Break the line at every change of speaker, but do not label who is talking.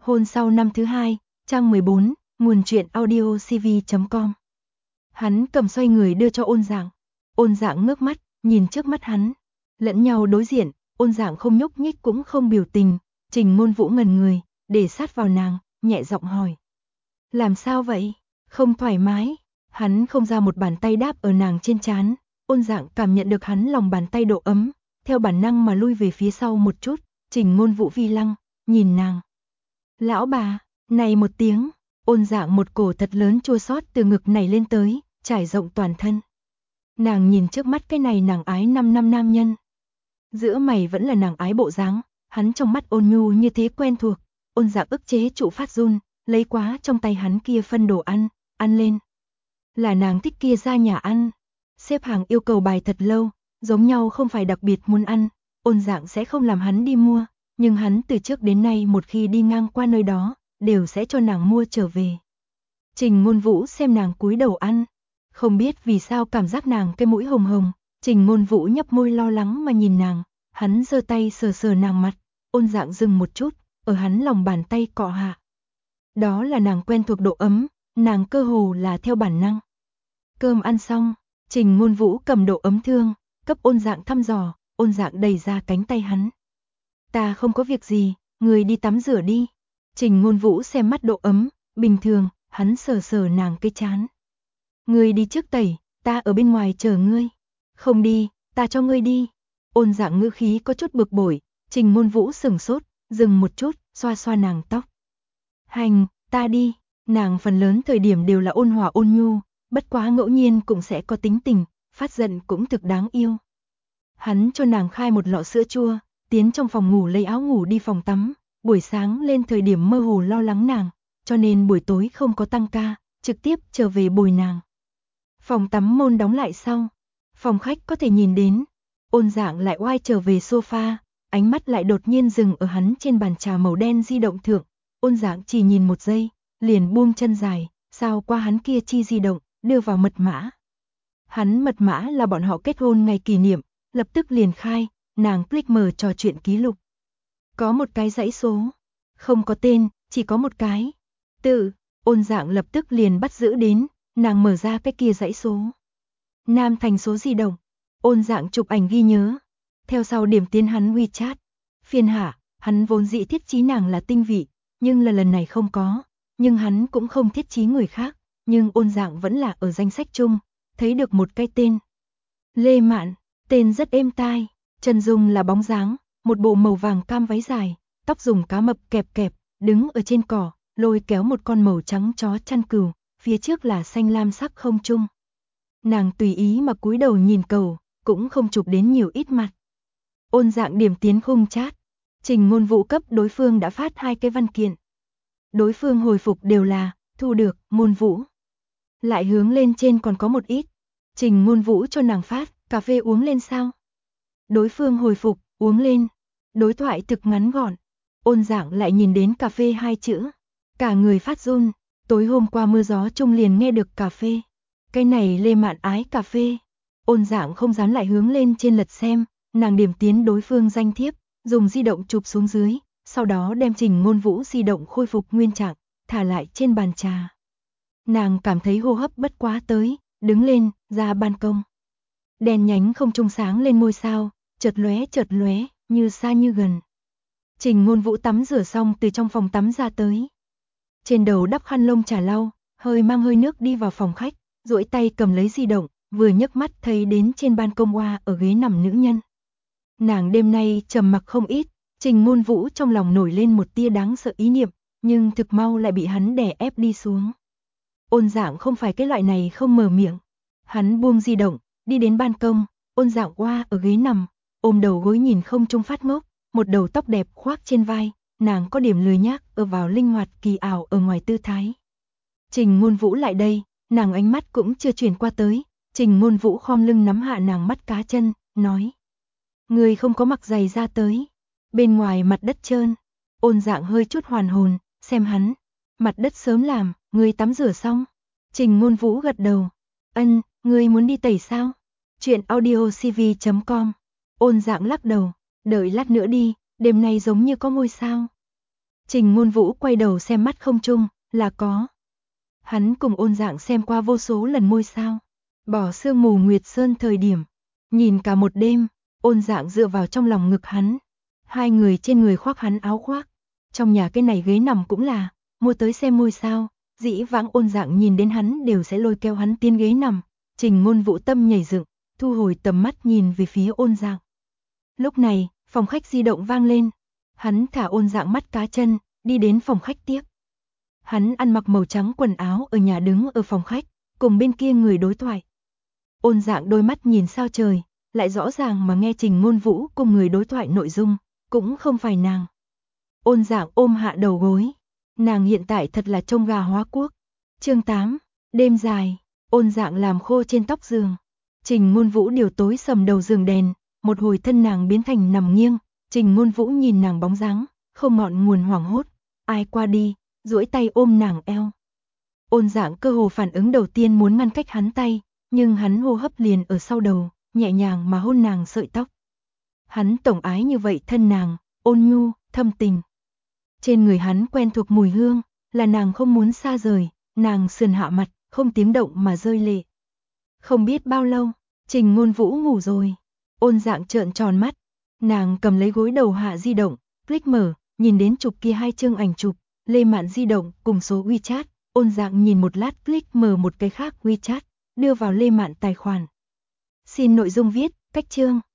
Hôn sau năm thứ hai, trang 14, nguồn truyện audio cv.com. Hắn cầm xoay người đưa cho Ôn Dạng. Ôn Dạng ngước mắt, nhìn trước mắt hắn. Lẫn nhau đối diện, Ôn Dạng không nhúc nhích cũng không biểu tình. Trình Ngôn Vũ ngẩn người, để sát vào nàng, nhẹ giọng hỏi. Làm sao vậy? Không thoải mái. Hắn không ra một bàn tay đáp ở nàng trên trán. Ôn Dạng cảm nhận được hắn lòng bàn tay độ ấm, theo bản năng mà lui về phía sau một chút. Trình Ngôn Vũ vi lăng, nhìn nàng. Lão bà, này một tiếng, Ôn Dạng một cổ thật lớn chua xót từ ngực này lên tới, trải rộng toàn thân. Nàng nhìn trước mắt cái này nàng ái 5 năm nam nhân. Giữa mày vẫn là nàng ái bộ dáng, hắn trong mắt ôn nhu như thế quen thuộc. Ôn Dạng ức chế trụ phát run, lấy quá trong tay hắn kia phân đồ ăn, ăn lên. Là nàng thích kia ra nhà ăn. Xếp hàng yêu cầu bài thật lâu, giống nhau không phải đặc biệt muốn ăn, Ôn Dạng sẽ không làm hắn đi mua. Nhưng hắn từ trước đến nay một khi đi ngang qua nơi đó, đều sẽ cho nàng mua trở về. Trình Ngôn Vũ xem nàng cúi đầu ăn, không biết vì sao cảm giác nàng cái mũi hồng hồng. Trình Ngôn Vũ nhấp môi lo lắng mà nhìn nàng, hắn giơ tay sờ sờ nàng mặt. Ôn Dạng dừng một chút, ở hắn lòng bàn tay cọ hạ. Đó là nàng quen thuộc độ ấm, nàng cơ hồ là theo bản năng. Cơm ăn xong, Trình Ngôn Vũ cầm độ ấm thương, cấp Ôn Dạng thăm dò. Ôn Dạng đẩy ra cánh tay hắn. Ta không có việc gì, người đi tắm rửa đi. Trình Ngôn Vũ xem mắt độ ấm, bình thường, hắn sờ sờ nàng cái trán. Người đi trước tẩy, ta ở bên ngoài chờ ngươi. Không đi, ta cho ngươi đi. Ôn Dạng ngữ khí có chút bực bội. Trình Ngôn Vũ sững sốt, dừng một chút, xoa xoa nàng tóc. Hành, ta đi. Nàng phần lớn thời điểm đều là ôn hòa ôn nhu, bất quá ngẫu nhiên cũng sẽ có tính tình, phát giận cũng thực đáng yêu. Hắn cho nàng khai một lọ sữa chua, tiến trong phòng ngủ lấy áo ngủ đi phòng tắm. Buổi sáng lên thời điểm mơ hồ lo lắng nàng, cho nên buổi tối không có tăng ca, trực tiếp trở về bồi nàng. Phòng tắm môn đóng lại sau, phòng khách có thể nhìn đến. Ôn Dạng lại oai trở về sofa, ánh mắt lại đột nhiên dừng ở hắn trên bàn trà màu đen di động thượng. Ôn Dạng chỉ nhìn một giây, liền buông chân dài, sao qua hắn kia chi di động, đưa vào mật mã. Hắn mật mã là bọn họ kết hôn ngày kỷ niệm, lập tức liền khai, nàng click mở trò chuyện ký lục. Có một cái dãy số, không có tên, chỉ có một cái tự. Ôn Dạng lập tức liền bắt giữ đến, nàng mở ra cái kia dãy số. Nam thành số di động. Ôn Dạng chụp ảnh ghi nhớ, theo sau điểm tiến hắn WeChat. Phiền hạ, hắn vốn dĩ thiết trí nàng là tinh vị, nhưng là lần này không có, nhưng hắn cũng không thiết trí người khác, nhưng Ôn Dạng vẫn là ở danh sách chung, thấy được một cái tên. Lê Mạn, tên rất êm tai, chân dung là bóng dáng, một bộ màu vàng cam váy dài, tóc dùng cá mập kẹp kẹp, đứng ở trên cỏ, lôi kéo một con màu trắng chó chăn cừu, phía trước là xanh lam sắc không trung. Nàng tùy ý mà cúi đầu nhìn cầu, cũng không chụp đến nhiều ít mặt. Ôn Dạng điểm tiến khung chat, Trình Ngôn Vũ cấp đối phương đã phát 2 cái văn kiện. Đối phương hồi phục đều là, thu được, Ngôn Vũ. Lại hướng lên trên còn có một ít. Trình Ngôn Vũ cho nàng phát, cà phê uống lên sao? Đối phương hồi phục, uống lên. Đối thoại thực ngắn gọn. Ôn Dạng lại nhìn đến cà phê 2 chữ. Cả người phát run, tối hôm qua mưa gió chung liền nghe được cà phê. Cái này Lê Mạn ái cà phê. Ôn Dạng không dám lại hướng lên trên lật xem, nàng điểm tiến đối phương danh thiếp, dùng di động chụp xuống dưới, sau đó đem Trình Ngôn Vũ di động khôi phục nguyên trạng, thả lại trên bàn trà. Nàng cảm thấy hô hấp bất quá tới, đứng lên, ra ban công. Đèn nhánh không trung sáng lên ngôi sao, chợt lóe, như xa như gần. Trình Ngôn Vũ tắm rửa xong từ trong phòng tắm ra tới. Trên đầu đắp khăn lông trà lau, mang hơi nước đi vào phòng khách, duỗi tay cầm lấy di động, vừa nhấc mắt thấy đến trên ban công oa ở ghế nằm nữ nhân. Nàng đêm nay trầm mặc không ít, Trình Ngôn Vũ trong lòng nổi lên một tia đáng sợ ý niệm, nhưng thực mau lại bị hắn đè ép đi xuống. Ôn Dạng không phải cái loại này không mở miệng. Hắn buông di động, đi đến ban công, Ôn Dạng oa ở ghế nằm, ôm đầu gối nhìn không trung phát ngốc, một đầu tóc đẹp khoác trên vai, nàng có điểm lười nhác ở vào linh hoạt kỳ ảo ở ngoài tư thái. Trình Ngôn Vũ lại đây, nàng ánh mắt cũng chưa chuyển qua tới, Trình Ngôn Vũ khom lưng nắm hạ nàng mắt cá chân, nói. Người không có mặc giày ra tới, bên ngoài mặt đất trơn. Ôn Dạng hơi chút hoàn hồn, xem hắn, mặt đất sớm làm, người tắm rửa xong. Trình Ngôn Vũ gật đầu, ân, người muốn đi tẩy sao? Chuyện audio cv.com. Ôn Dạng lắc đầu, đợi lát nữa đi, đêm nay giống như có ngôi sao. Trình Ngôn Vũ quay đầu xem mắt không trung, là có. Hắn cùng Ôn Dạng xem qua vô số lần ngôi sao. Bỏ sương mù Nguyệt Sơn thời điểm, nhìn cả một đêm, Ôn Dạng dựa vào trong lòng ngực hắn. Hai người trên người khoác hắn áo khoác. Trong nhà cái này ghế nằm cũng là mua tới xem ngôi sao, dĩ vãng Ôn Dạng nhìn đến hắn đều sẽ lôi kéo hắn tiến ghế nằm. Trình Ngôn Vũ tâm nhảy dựng, thu hồi tầm mắt nhìn về phía Ôn Dạng. Lúc này, phòng khách di động vang lên. Hắn thả Ôn Dạng mắt cá chân, đi đến phòng khách tiếp. Hắn ăn mặc màu trắng quần áo ở nhà đứng ở phòng khách, cùng bên kia người đối thoại. Ôn Dạng đôi mắt nhìn sao trời, lại rõ ràng mà nghe Trình Ngôn Vũ cùng người đối thoại nội dung, cũng không phải nàng. Ôn Dạng ôm hạ đầu gối, nàng hiện tại thật là trông gà hóa quốc. Chương 8, đêm dài, Ôn Dạng làm khô trên tóc giường. Trình Ngôn Vũ điều tối sầm đầu giường đèn, một hồi thân nàng biến thành nằm nghiêng, Trình Ngôn Vũ nhìn nàng bóng dáng, không ngọn nguồn hoảng hốt, ai qua đi, duỗi tay ôm nàng eo. Ôn Dạng cơ hồ phản ứng đầu tiên muốn ngăn cách hắn tay, nhưng hắn hô hấp liền ở sau đầu, nhẹ nhàng mà hôn nàng sợi tóc. Hắn tổng ái như vậy thân nàng, ôn nhu, thâm tình. Trên người hắn quen thuộc mùi hương, là nàng không muốn xa rời, nàng sườn hạ mặt, không tiếng động mà rơi lệ. Không biết bao lâu, Trình Ngôn Vũ ngủ rồi. Ôn Dạng trợn tròn mắt, nàng cầm lấy gối đầu hạ di động, click mở, nhìn đến chụp kia hai chương ảnh chụp, Lê Mạn di động cùng số WeChat. Ôn Dạng nhìn một lát click mở một cái khác WeChat, đưa vào Lê Mạn tài khoản. Xin nội dung viết, cách chương.